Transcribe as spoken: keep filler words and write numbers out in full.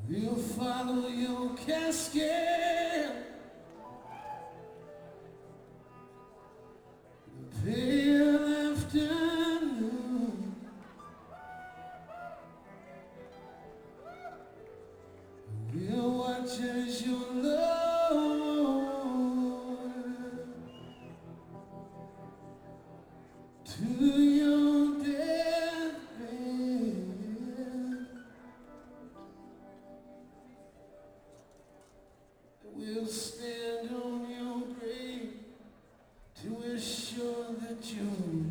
We'll follow your casket, the pale afternoon. We'll watch as your Lord to your deathbed. We'll stay.